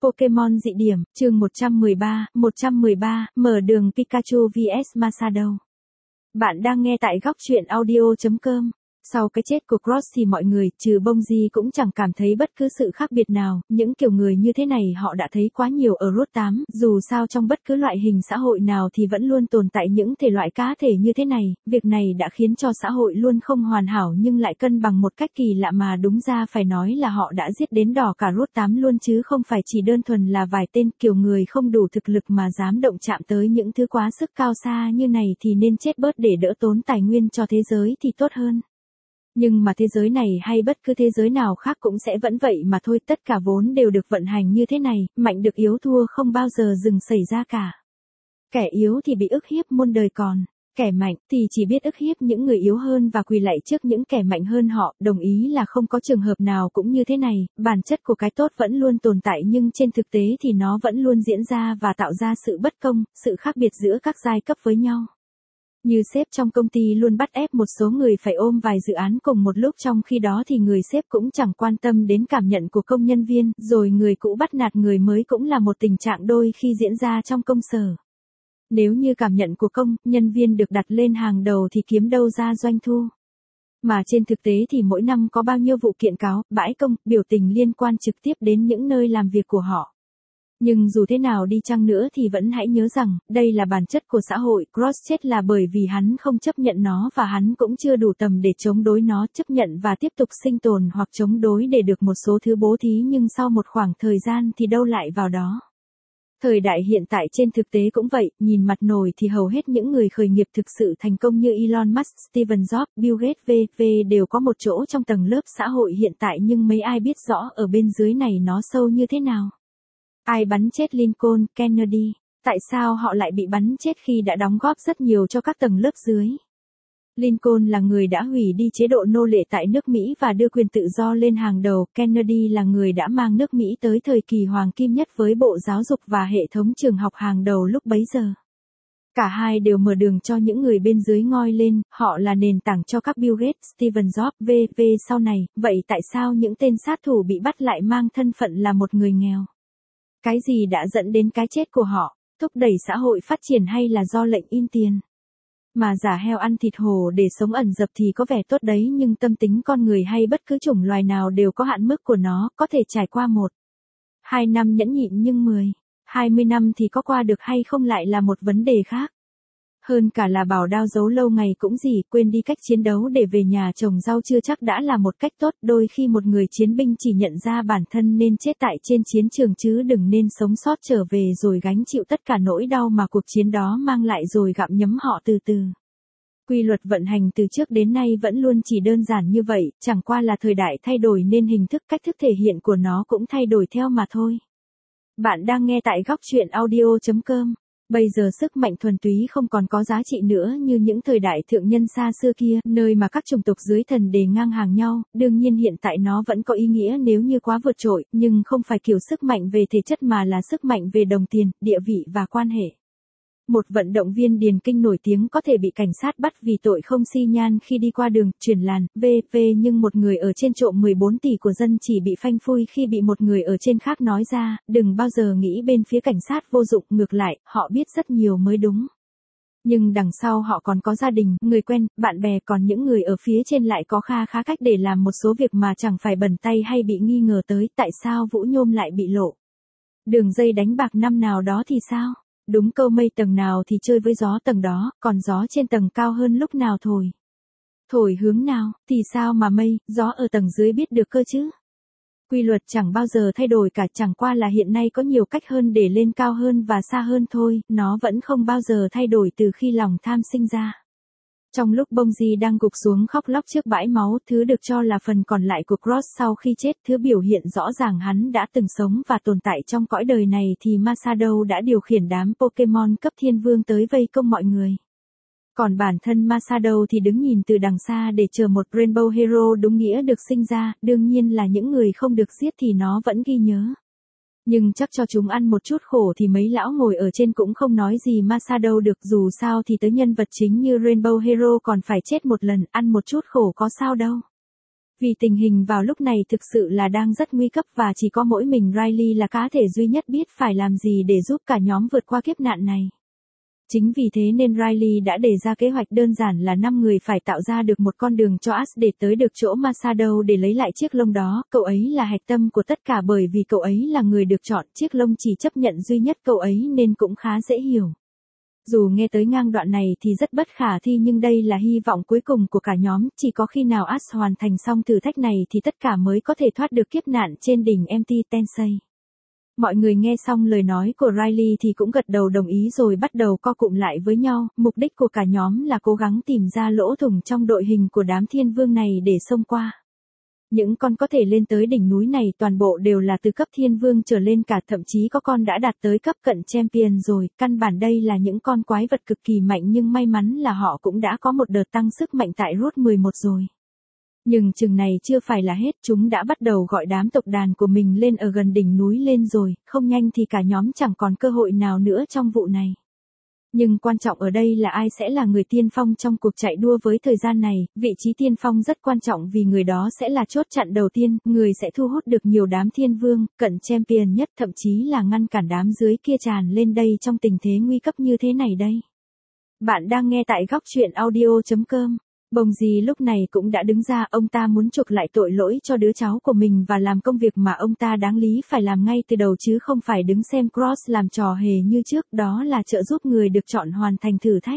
Pokemon dị điểm, chương 113, mở đường Pikachu vs Masadou. Bạn đang nghe tại góc truyện audio.com. Sau cái chết của Cross thì mọi người, trừ Bông-Di cũng chẳng cảm thấy bất cứ sự khác biệt nào, những kiểu người như thế này họ đã thấy quá nhiều ở Route 8, dù sao trong bất cứ loại hình xã hội nào thì vẫn luôn tồn tại những thể loại cá thể như thế này, việc này đã khiến cho xã hội luôn không hoàn hảo nhưng lại cân bằng một cách kỳ lạ mà đúng ra phải nói là họ đã giết đến đỏ cả Route 8 luôn chứ không phải chỉ đơn thuần là vài tên kiểu người không đủ thực lực mà dám động chạm tới những thứ quá sức cao xa như này thì nên chết bớt để đỡ tốn tài nguyên cho thế giới thì tốt hơn. Nhưng mà thế giới này hay bất cứ thế giới nào khác cũng sẽ vẫn vậy mà thôi, tất cả vốn đều được vận hành như thế này, mạnh được yếu thua không bao giờ dừng xảy ra cả. Kẻ yếu thì bị ức hiếp muôn đời còn, kẻ mạnh thì chỉ biết ức hiếp những người yếu hơn và quỳ lạy trước những kẻ mạnh hơn họ, đồng ý là không có trường hợp nào cũng như thế này, bản chất của cái tốt vẫn luôn tồn tại nhưng trên thực tế thì nó vẫn luôn diễn ra và tạo ra sự bất công, sự khác biệt giữa các giai cấp với nhau. Như sếp trong công ty luôn bắt ép một số người phải ôm vài dự án cùng một lúc trong khi đó thì người sếp cũng chẳng quan tâm đến cảm nhận của công nhân viên, rồi người cũ bắt nạt người mới cũng là một tình trạng đôi khi diễn ra trong công sở. Nếu như cảm nhận của công nhân viên được đặt lên hàng đầu thì kiếm đâu ra doanh thu. Mà trên thực tế thì mỗi năm có bao nhiêu vụ kiện cáo, bãi công, biểu tình liên quan trực tiếp đến những nơi làm việc của họ. Nhưng dù thế nào đi chăng nữa thì vẫn hãy nhớ rằng, đây là bản chất của xã hội, Cross chết là bởi vì hắn không chấp nhận nó và hắn cũng chưa đủ tầm để chống đối nó, chấp nhận và tiếp tục sinh tồn hoặc chống đối để được một số thứ bố thí nhưng sau một khoảng thời gian thì đâu lại vào đó. Thời đại hiện tại trên thực tế cũng vậy, nhìn mặt nổi thì hầu hết những người khởi nghiệp thực sự thành công như Elon Musk, Steve Jobs, Bill Gates v.v. đều có một chỗ trong tầng lớp xã hội hiện tại nhưng mấy ai biết rõ ở bên dưới này nó sâu như thế nào. Ai bắn chết Lincoln, Kennedy? Tại sao họ lại bị bắn chết khi đã đóng góp rất nhiều cho các tầng lớp dưới? Lincoln là người đã hủy đi chế độ nô lệ tại nước Mỹ và đưa quyền tự do lên hàng đầu. Kennedy là người đã mang nước Mỹ tới thời kỳ hoàng kim nhất với bộ giáo dục và hệ thống trường học hàng đầu lúc bấy giờ. Cả hai đều mở đường cho những người bên dưới ngoi lên, họ là nền tảng cho các Bill Gates, Steve Jobs v.v. sau này. Vậy tại sao những tên sát thủ bị bắt lại mang thân phận là một người nghèo? Cái gì đã dẫn đến cái chết của họ? Thúc đẩy xã hội phát triển hay là do lệnh in tiền? Mà giả heo ăn thịt hổ để sống ẩn dập thì có vẻ tốt đấy nhưng tâm tính con người hay bất cứ chủng loài nào đều có hạn mức của nó, có thể trải qua 1-2 năm nhẫn nhịn nhưng 10-20 năm thì có qua được hay không lại là một vấn đề khác. Hơn cả là bảo đao giấu lâu ngày cũng gì, quên đi cách chiến đấu để về nhà trồng rau chưa chắc đã là một cách tốt, đôi khi một người chiến binh chỉ nhận ra bản thân nên chết tại trên chiến trường chứ đừng nên sống sót trở về rồi gánh chịu tất cả nỗi đau mà cuộc chiến đó mang lại rồi gặm nhấm họ từ từ. Quy luật vận hành từ trước đến nay vẫn luôn chỉ đơn giản như vậy, chẳng qua là thời đại thay đổi nên hình thức cách thức thể hiện của nó cũng thay đổi theo mà thôi. Bạn đang nghe tại góc truyện audio.com. Bây giờ sức mạnh thuần túy không còn có giá trị nữa như những thời đại thượng nhân xa xưa kia, nơi mà các chủng tộc dưới thần đề ngang hàng nhau, đương nhiên hiện tại nó vẫn có ý nghĩa nếu như quá vượt trội, nhưng không phải kiểu sức mạnh về thể chất mà là sức mạnh về đồng tiền, địa vị và quan hệ. Một vận động viên điền kinh nổi tiếng có thể bị cảnh sát bắt vì tội không xi nhan khi đi qua đường, chuyển làn, v.v. nhưng một người ở trên trộm 14 tỷ của dân chỉ bị phanh phui khi bị một người ở trên khác nói ra, đừng bao giờ nghĩ bên phía cảnh sát vô dụng, ngược lại, họ biết rất nhiều mới đúng. Nhưng đằng sau họ còn có gia đình, người quen, bạn bè, còn những người ở phía trên lại có kha khá cách để làm một số việc mà chẳng phải bẩn tay hay bị nghi ngờ tới, tại sao Vũ Nhôm lại bị lộ? Đường dây đánh bạc năm nào đó thì sao? Đúng câu mây tầng nào thì chơi với gió tầng đó, còn gió trên tầng cao hơn lúc nào thổi. Thổi hướng nào, thì sao mà mây, gió ở tầng dưới biết được cơ chứ? Quy luật chẳng bao giờ thay đổi cả, chẳng qua là hiện nay có nhiều cách hơn để lên cao hơn và xa hơn thôi, nó vẫn không bao giờ thay đổi từ khi lòng tham sinh ra. Trong lúc Bông-Di đang gục xuống khóc lóc trước bãi máu, thứ được cho là phần còn lại của Cross sau khi chết, thứ biểu hiện rõ ràng hắn đã từng sống và tồn tại trong cõi đời này thì Masadou đã điều khiển đám Pokemon cấp thiên vương tới vây công mọi người. Còn bản thân Masadou thì đứng nhìn từ đằng xa để chờ một Rainbow Hero đúng nghĩa được sinh ra, đương nhiên là những người không được giết thì nó vẫn ghi nhớ. Nhưng chắc cho chúng ăn một chút khổ thì mấy lão ngồi ở trên cũng không nói gì Masadou được, dù sao thì tới nhân vật chính như Rainbow Hero còn phải chết một lần, ăn một chút khổ có sao đâu. Vì tình hình vào lúc này thực sự là đang rất nguy cấp và chỉ có mỗi mình Riley là cá thể duy nhất biết phải làm gì để giúp cả nhóm vượt qua kiếp nạn này. Chính vì thế nên Riley đã đề ra kế hoạch đơn giản là 5 người phải tạo ra được một con đường cho Ash để tới được chỗ Masado để lấy lại chiếc lông đó. Cậu ấy là hạch tâm của tất cả bởi vì cậu ấy là người được chọn, chiếc lông chỉ chấp nhận duy nhất cậu ấy nên cũng khá dễ hiểu. Dù nghe tới ngang đoạn này thì rất bất khả thi nhưng đây là hy vọng cuối cùng của cả nhóm, chỉ có khi nào Ash hoàn thành xong thử thách này thì tất cả mới có thể thoát được kiếp nạn trên đỉnh MT Tensei. Mọi người nghe xong lời nói của Riley thì cũng gật đầu đồng ý rồi bắt đầu co cụm lại với nhau, mục đích của cả nhóm là cố gắng tìm ra lỗ thủng trong đội hình của đám thiên vương này để xông qua. Những con có thể lên tới đỉnh núi này toàn bộ đều là từ cấp thiên vương trở lên cả, thậm chí có con đã đạt tới cấp cận champion rồi, căn bản đây là những con quái vật cực kỳ mạnh nhưng may mắn là họ cũng đã có một đợt tăng sức mạnh tại Route 11 rồi. Nhưng chừng này chưa phải là hết, chúng đã bắt đầu gọi đám tộc đàn của mình lên ở gần đỉnh núi lên rồi, không nhanh thì cả nhóm chẳng còn cơ hội nào nữa trong vụ này. Nhưng quan trọng ở đây là ai sẽ là người tiên phong trong cuộc chạy đua với thời gian này, vị trí tiên phong rất quan trọng vì người đó sẽ là chốt chặn đầu tiên, người sẽ thu hút được nhiều đám thiên vương, cận champion nhất, thậm chí là ngăn cản đám dưới kia tràn lên đây trong tình thế nguy cấp như thế này đây. Bạn đang nghe tại góc truyện audio.com. Bồng Dì lúc này cũng đã đứng ra, ông ta muốn chuộc lại tội lỗi cho đứa cháu của mình và làm công việc mà ông ta đáng lý phải làm ngay từ đầu chứ không phải đứng xem Cross làm trò hề như trước, đó là trợ giúp người được chọn hoàn thành thử thách.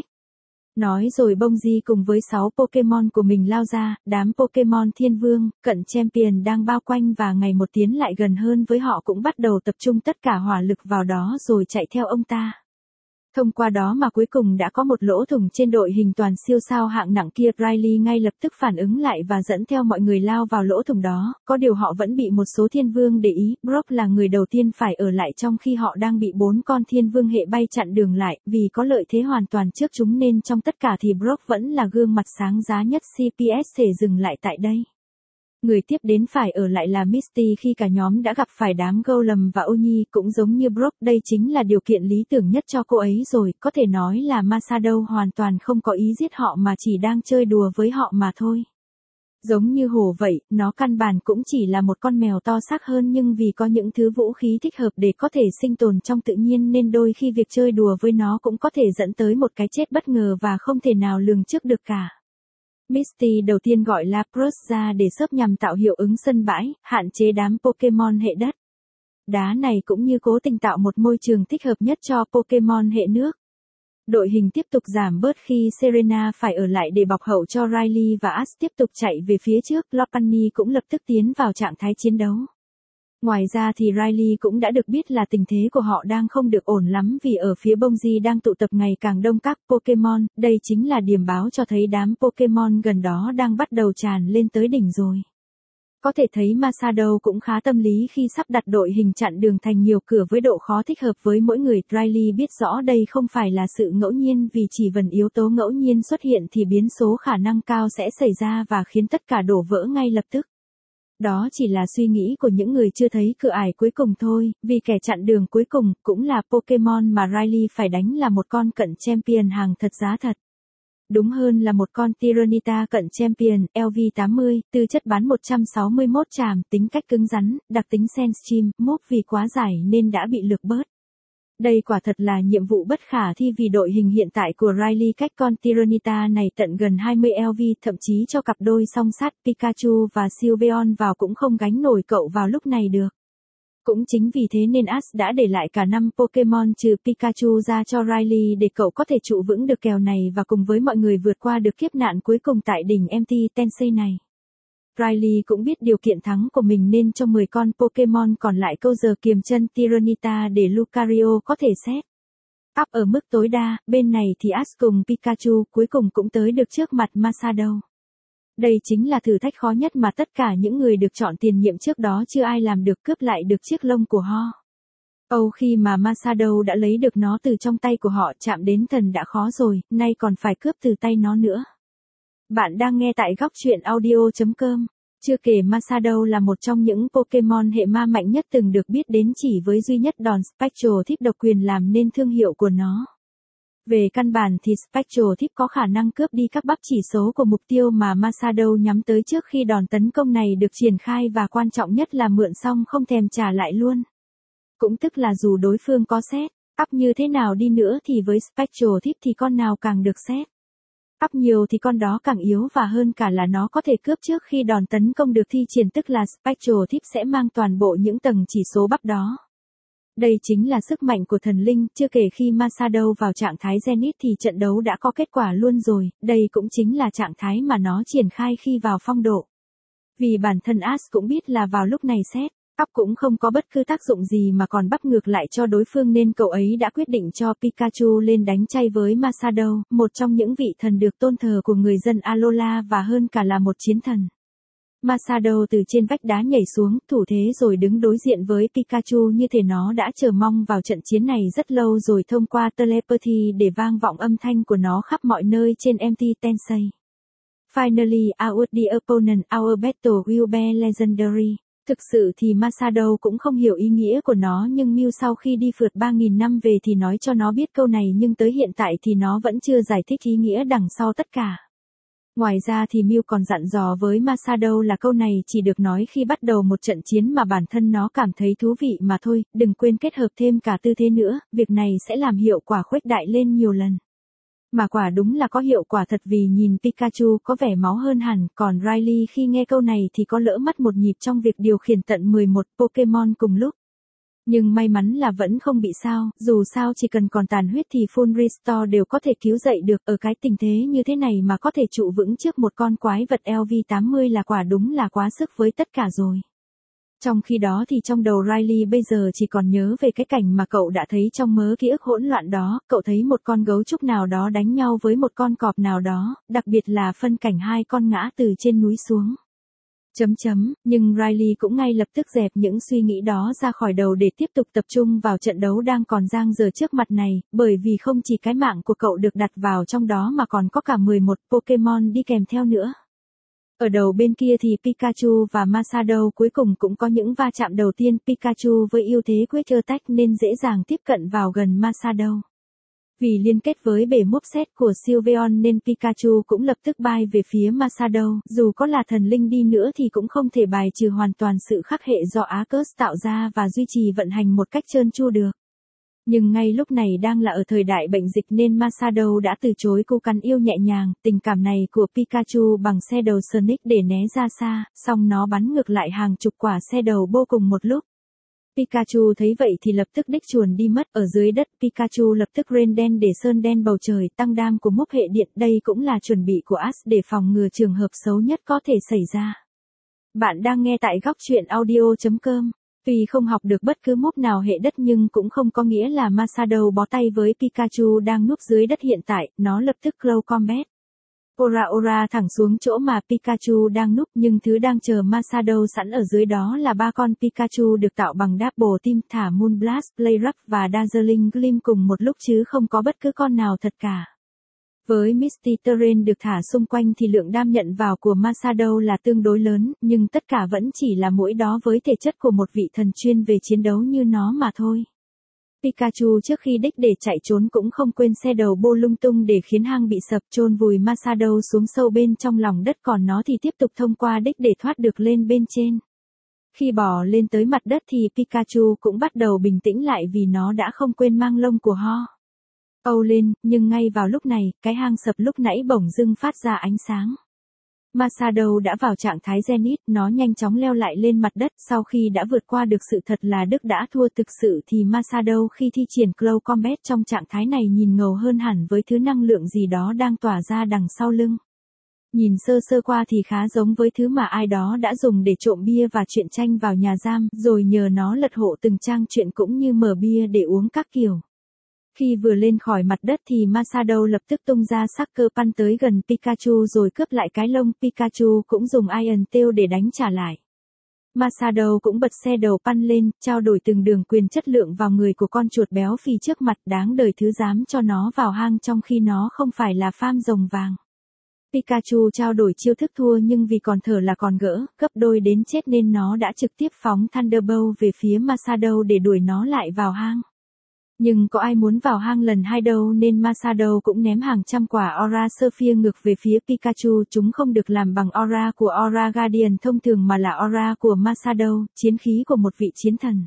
Nói rồi Bồng Dì cùng với 6 Pokemon của mình lao ra, đám Pokemon thiên vương, cận champion đang bao quanh và ngày một tiến lại gần hơn với họ cũng bắt đầu tập trung tất cả hỏa lực vào đó rồi chạy theo ông ta. Thông qua đó mà cuối cùng đã có một lỗ thủng trên đội hình toàn siêu sao hạng nặng kia, Riley ngay lập tức phản ứng lại và dẫn theo mọi người lao vào lỗ thủng đó, có điều họ vẫn bị một số thiên vương để ý, Brock là người đầu tiên phải ở lại trong khi họ đang bị 4 con thiên vương hệ bay chặn đường lại, vì có lợi thế hoàn toàn trước chúng nên trong tất cả thì Brock vẫn là gương mặt sáng giá nhất. CPS thể dừng lại tại đây. Người tiếp đến phải ở lại là Misty khi cả nhóm đã gặp phải đám Golem và Oni, cũng giống như Brock, đây chính là điều kiện lý tưởng nhất cho cô ấy rồi, có thể nói là Masado hoàn toàn không có ý giết họ mà chỉ đang chơi đùa với họ mà thôi. Giống như hổ vậy, nó căn bản cũng chỉ là một con mèo to xác hơn nhưng vì có những thứ vũ khí thích hợp để có thể sinh tồn trong tự nhiên nên đôi khi việc chơi đùa với nó cũng có thể dẫn tới một cái chết bất ngờ và không thể nào lường trước được cả. Misty đầu tiên gọi Lapras ra để xớp nhằm tạo hiệu ứng sân bãi, hạn chế đám Pokemon hệ đất. Đá này cũng như cố tình tạo một môi trường thích hợp nhất cho Pokemon hệ nước. Đội hình tiếp tục giảm bớt khi Serena phải ở lại để bọc hậu cho Riley và Ash tiếp tục chạy về phía trước, Lopunny cũng lập tức tiến vào trạng thái chiến đấu. Ngoài ra thì Riley cũng đã được biết là tình thế của họ đang không được ổn lắm vì ở phía Bồng Dì đang tụ tập ngày càng đông các Pokemon, đây chính là điểm báo cho thấy đám Pokemon gần đó đang bắt đầu tràn lên tới đỉnh rồi. Có thể thấy Masado cũng khá tâm lý khi sắp đặt đội hình chặn đường thành nhiều cửa với độ khó thích hợp với mỗi người. Riley biết rõ đây không phải là sự ngẫu nhiên vì chỉ cần yếu tố ngẫu nhiên xuất hiện thì biến số khả năng cao sẽ xảy ra và khiến tất cả đổ vỡ ngay lập tức. Đó chỉ là suy nghĩ của những người chưa thấy cửa ải cuối cùng thôi, vì kẻ chặn đường cuối cùng cũng là Pokemon mà Riley phải đánh là một con cận champion hàng thật giá thật. Đúng hơn là một con Tyranitar cận champion, LV80, tư chất bán 161 tràm, tính cách cứng rắn, đặc tính Sense Stream, move vì quá dài nên đã bị lược bớt. Đây quả thật là nhiệm vụ bất khả thi vì đội hình hiện tại của Riley cách con Tyranitar này tận gần 20 LV, thậm chí cho cặp đôi song sát Pikachu và Sylveon vào cũng không gánh nổi cậu vào lúc này được. Cũng chính vì thế nên Ash đã để lại cả 5 Pokemon trừ Pikachu ra cho Riley để cậu có thể trụ vững được kèo này và cùng với mọi người vượt qua được kiếp nạn cuối cùng tại đỉnh MT Tensei này. Riley cũng biết điều kiện thắng của mình nên cho 10 con Pokemon còn lại câu giờ kiềm chân Tyranitar để Lucario có thể xét up ở mức tối đa. Bên này thì Ash cùng Pikachu cuối cùng cũng tới được trước mặt Masado. Đây chính là thử thách khó nhất mà tất cả những người được chọn tiền nhiệm trước đó chưa ai làm được, cướp lại được chiếc lông của Ho. Khi mà Masado đã lấy được nó từ trong tay của họ, chạm đến thần đã khó rồi, nay còn phải cướp từ tay nó nữa. Bạn đang nghe tại góc truyện audio.com. Chưa kể Masado là một trong những Pokemon hệ ma mạnh nhất từng được biết đến chỉ với duy nhất đòn Spectral Tip độc quyền làm nên thương hiệu của nó. Về căn bản thì Spectral Thief có khả năng cướp đi các bắp chỉ số của mục tiêu mà Masado nhắm tới trước khi đòn tấn công này được triển khai và quan trọng nhất là mượn xong không thèm trả lại luôn. Cũng tức là dù đối phương có set up như thế nào đi nữa thì với Spectral Thief thì con nào càng được set up nhiều thì con đó càng yếu và hơn cả là nó có thể cướp trước khi đòn tấn công được thi triển, tức là Spectral Thief sẽ mang toàn bộ những tầng chỉ số bắp đó. Đây chính là sức mạnh của thần linh, chưa kể khi Masado vào trạng thái Zenith thì trận đấu đã có kết quả luôn rồi, đây cũng chính là trạng thái mà nó triển khai khi vào phong độ. Vì bản thân Ash cũng biết là vào lúc này set up cũng không có bất cứ tác dụng gì mà còn bắp ngược lại cho đối phương nên cậu ấy đã quyết định cho Pikachu lên đánh chay với Masado, một trong những vị thần được tôn thờ của người dân Alola và hơn cả là một chiến thần. Masado từ trên vách đá nhảy xuống, thủ thế rồi đứng đối diện với Pikachu như thể nó đã chờ mong vào trận chiến này rất lâu rồi, thông qua telepathy để vang vọng âm thanh của nó khắp mọi nơi trên MT Tensei. Finally, out the opponent, our battle will be legendary. Thực sự thì Masado cũng không hiểu ý nghĩa của nó nhưng Mew sau khi đi phượt 3.000 năm về thì nói cho nó biết câu này nhưng tới hiện tại thì nó vẫn chưa giải thích ý nghĩa đằng sau tất cả. Ngoài ra thì Mew còn dặn dò với Masado là câu này chỉ được nói khi bắt đầu một trận chiến mà bản thân nó cảm thấy thú vị mà thôi, đừng quên kết hợp thêm cả tư thế nữa, việc này sẽ làm hiệu quả khuếch đại lên nhiều lần. Mà quả đúng là có hiệu quả thật vì nhìn Pikachu có vẻ máu hơn hẳn, còn Riley khi nghe câu này thì có lỡ mất một nhịp trong việc điều khiển tận 11 Pokémon cùng lúc. Nhưng may mắn là vẫn không bị sao, dù sao chỉ cần còn tàn huyết thì full restore đều có thể cứu dậy được, ở cái tình thế như thế này mà có thể trụ vững trước một con quái vật LV80 là quả đúng là quá sức với tất cả rồi. Trong khi đó thì trong đầu Riley bây giờ chỉ còn nhớ về cái cảnh mà cậu đã thấy trong mớ ký ức hỗn loạn đó, cậu thấy một con gấu trúc nào đó đánh nhau với một con cọp nào đó, đặc biệt là phân cảnh hai con ngã từ trên núi xuống. Nhưng Riley cũng ngay lập tức dẹp những suy nghĩ đó ra khỏi đầu để tiếp tục tập trung vào trận đấu đang còn dang dở trước mặt này, bởi vì không chỉ cái mạng của cậu được đặt vào trong đó mà còn có cả 11 Pokémon đi kèm theo nữa. Ở đầu bên kia thì Pikachu và Masado cuối cùng cũng có những va chạm đầu tiên, Pikachu với ưu thế Quick Attack nên dễ dàng tiếp cận vào gần Masado. Vì liên kết với bể mốp xét của Sylveon nên Pikachu cũng lập tức bay về phía Masado, dù có là thần linh đi nữa thì cũng không thể bài trừ hoàn toàn sự khắc hệ do Arceus tạo ra và duy trì vận hành một cách trơn tru được. Nhưng ngay lúc này đang là ở thời đại bệnh dịch nên Masado đã từ chối cú cắn yêu nhẹ nhàng, tình cảm này của Pikachu bằng xe đầu Sonic để né ra xa, xong nó bắn ngược lại hàng chục quả xe đầu vô cùng một lúc. Pikachu thấy vậy thì lập tức đích chuồn đi mất, ở dưới đất Pikachu lập tức rain đen để sơn đen bầu trời, tăng đam của mốc hệ điện, đây cũng là chuẩn bị của Ash để phòng ngừa trường hợp xấu nhất có thể xảy ra. Bạn đang nghe tại góc truyện audio.com. Tuy không học được bất cứ mốc nào hệ đất nhưng cũng không có nghĩa là Masado bó tay với Pikachu đang núp dưới đất hiện tại, nó lập tức close combat. Ora thẳng xuống chỗ mà Pikachu đang núp nhưng thứ đang chờ Masado sẵn ở dưới đó là ba con Pikachu được tạo bằng Double Team thả Moonblast, Playrock và Dazzling Gleam cùng một lúc chứ không có bất cứ con nào thật cả. Với Misty Terrain được thả xung quanh thì lượng đam nhận vào của Masado là tương đối lớn, nhưng tất cả vẫn chỉ là mỗi đó với thể chất của một vị thần chuyên về chiến đấu như nó mà thôi. Pikachu trước khi đích để chạy trốn cũng không quên xe đầu bô lung tung để khiến hang bị sập, chôn vùi Masado xuống sâu bên trong lòng đất, còn nó thì tiếp tục thông qua đích để thoát được lên bên trên. Khi bò lên tới mặt đất thì Pikachu cũng bắt đầu bình tĩnh lại vì nó đã không quên mang lông của Ho Âu lên, nhưng ngay vào lúc này, cái hang sập lúc nãy bỗng dưng phát ra ánh sáng. Masado đã vào trạng thái Zenith, nó nhanh chóng leo lại lên mặt đất sau khi đã vượt qua được sự thật là Đức đã thua thực sự thì Masado khi thi triển Close Combat trong trạng thái này nhìn ngầu hơn hẳn với thứ năng lượng gì đó đang tỏa ra đằng sau lưng. Nhìn sơ sơ qua thì khá giống với thứ mà ai đó đã dùng để trộm bia và truyện tranh vào nhà giam, rồi nhờ nó lật hộ từng trang truyện cũng như mở bia để uống các kiểu. Khi vừa lên khỏi mặt đất thì Masado lập tức tung ra Sucker Punch tới gần Pikachu rồi cướp lại cái lông, Pikachu cũng dùng Iron Tail để đánh trả lại. Masado cũng bật xe đầu Punch lên, trao đổi từng đường quyền chất lượng vào người của con chuột béo phì trước mặt, đáng đời thứ dám cho nó vào hang trong khi nó không phải là farm rồng vàng. Pikachu trao đổi chiêu thức thua nhưng vì còn thở là còn gỡ, gấp đôi đến chết nên nó đã trực tiếp phóng Thunderbolt về phía Masado để đuổi nó lại vào hang. Nhưng có ai muốn vào hang lần 2 đâu nên Masato cũng ném hàng trăm quả Aura Sapphire ngược về phía Pikachu. Chúng không được làm bằng Aura của Aura Guardian thông thường mà là Aura của Masato, chiến khí của một vị chiến thần.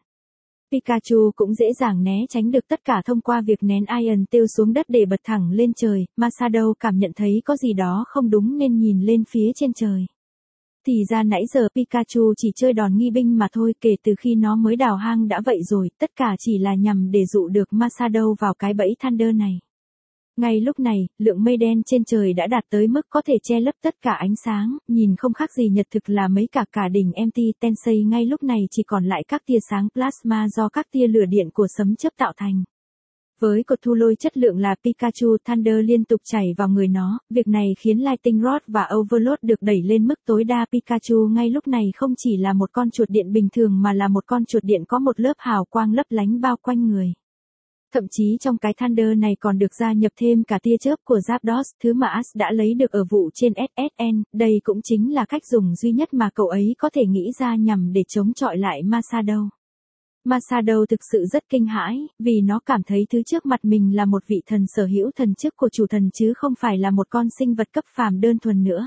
Pikachu cũng dễ dàng né tránh được tất cả thông qua việc nén Iron Tail xuống đất để bật thẳng lên trời. Masato cảm nhận thấy có gì đó không đúng nên nhìn lên phía trên trời. Thì ra nãy giờ Pikachu chỉ chơi đòn nghi binh mà thôi, kể từ khi nó mới đào hang đã vậy rồi, tất cả chỉ là nhằm để dụ được Masato vào cái bẫy Thunder này. Ngay lúc này, lượng mây đen trên trời đã đạt tới mức có thể che lấp tất cả ánh sáng, nhìn không khác gì nhật thực là mấy cả đỉnh MT Tensei ngay lúc này chỉ còn lại các tia sáng plasma do các tia lửa điện của sấm chớp tạo thành. Với cột thu lôi chất lượng là Pikachu Thunder liên tục chảy vào người nó, việc này khiến Lightning Rod và Overload được đẩy lên mức tối đa. Pikachu ngay lúc này không chỉ là một con chuột điện bình thường mà là một con chuột điện có một lớp hào quang lấp lánh bao quanh người. Thậm chí trong cái Thunder này còn được gia nhập thêm cả tia chớp của Zapdos, thứ mà Ash đã lấy được ở vụ trên SSN, đây cũng chính là cách dùng duy nhất mà cậu ấy có thể nghĩ ra nhằm để chống chọi lại Masato. Masato thực sự rất kinh hãi, vì nó cảm thấy thứ trước mặt mình là một vị thần sở hữu thần chức của chủ thần chứ không phải là một con sinh vật cấp phàm đơn thuần nữa.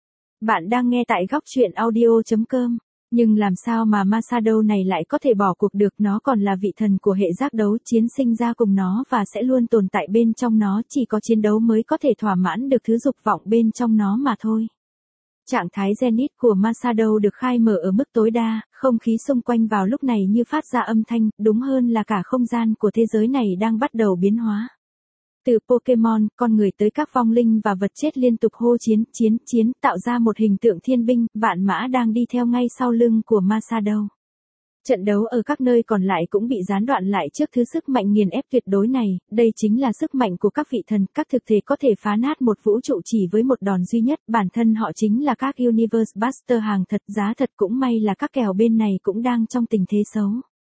Bạn đang nghe tại góc truyện audio.com. Nhưng làm sao mà Masato này lại có thể bỏ cuộc được, nó còn là vị thần của hệ giác đấu, chiến sinh ra cùng nó và sẽ luôn tồn tại bên trong nó, chỉ có chiến đấu mới có thể thỏa mãn được thứ dục vọng bên trong nó mà thôi. Trạng thái Zenith của Masato được khai mở ở mức tối đa, không khí xung quanh vào lúc này như phát ra âm thanh, đúng hơn là cả không gian của thế giới này đang bắt đầu biến hóa. Từ Pokemon, con người tới các vong linh và vật chết liên tục hô chiến, tạo ra một hình tượng thiên binh, vạn mã đang đi theo ngay sau lưng của Masato. Trận đấu ở các nơi còn lại cũng bị gián đoạn lại trước thứ sức mạnh nghiền ép tuyệt đối này, đây chính là sức mạnh của các vị thần, các thực thể có thể phá nát một vũ trụ chỉ với một đòn duy nhất, bản thân họ chính là các Universe Buster hàng thật giá thật, cũng may là các kèo bên này cũng đang trong tình thế xấu.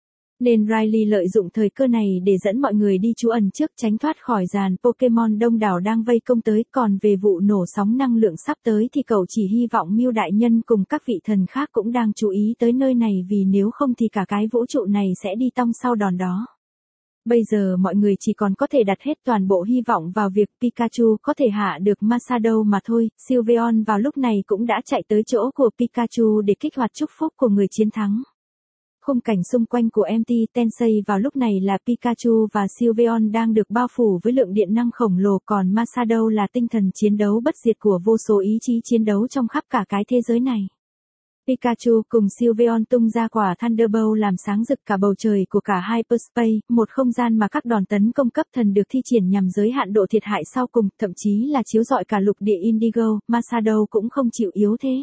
Nên Riley lợi dụng thời cơ này để dẫn mọi người đi trú ẩn trước, tránh thoát khỏi dàn Pokemon đông đảo đang vây công tới, còn về vụ nổ sóng năng lượng sắp tới thì cậu chỉ hy vọng Mew đại nhân cùng các vị thần khác cũng đang chú ý tới nơi này, vì nếu không thì cả cái vũ trụ này sẽ đi tong sau đòn đó. Bây giờ mọi người chỉ còn có thể đặt hết toàn bộ hy vọng vào việc Pikachu có thể hạ được Masato mà thôi. Sylveon vào lúc này cũng đã chạy tới chỗ của Pikachu để kích hoạt chúc phúc của người chiến thắng. Khung cảnh xung quanh của MT Tensei vào lúc này là Pikachu và Sylveon đang được bao phủ với lượng điện năng khổng lồ, còn Masato là tinh thần chiến đấu bất diệt của vô số ý chí chiến đấu trong khắp cả cái thế giới này. Pikachu cùng Sylveon tung ra quả Thunderbolt làm sáng rực cả bầu trời của cả Hyperspace, một không gian mà các đòn tấn công cấp thần được thi triển nhằm giới hạn độ thiệt hại sau cùng, thậm chí là chiếu rọi cả lục địa Indigo. Masato cũng không chịu yếu thế.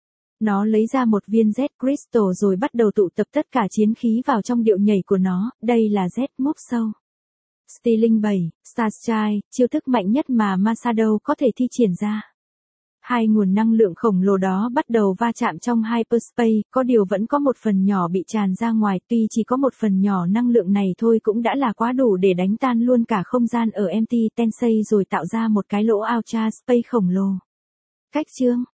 Nó lấy ra một viên Z Crystal rồi bắt đầu tụ tập tất cả chiến khí vào trong điệu nhảy của nó, đây là Z Move Show. Stealing 7, Starshine, chiêu thức mạnh nhất mà Masato có thể thi triển ra. Hai nguồn năng lượng khổng lồ đó bắt đầu va chạm trong Hyperspace, có điều vẫn có một phần nhỏ bị tràn ra ngoài, tuy chỉ có một phần nhỏ năng lượng này thôi cũng đã là quá đủ để đánh tan luôn cả không gian ở MT Tensei rồi tạo ra một cái lỗ Ultra Space khổng lồ. Cách chương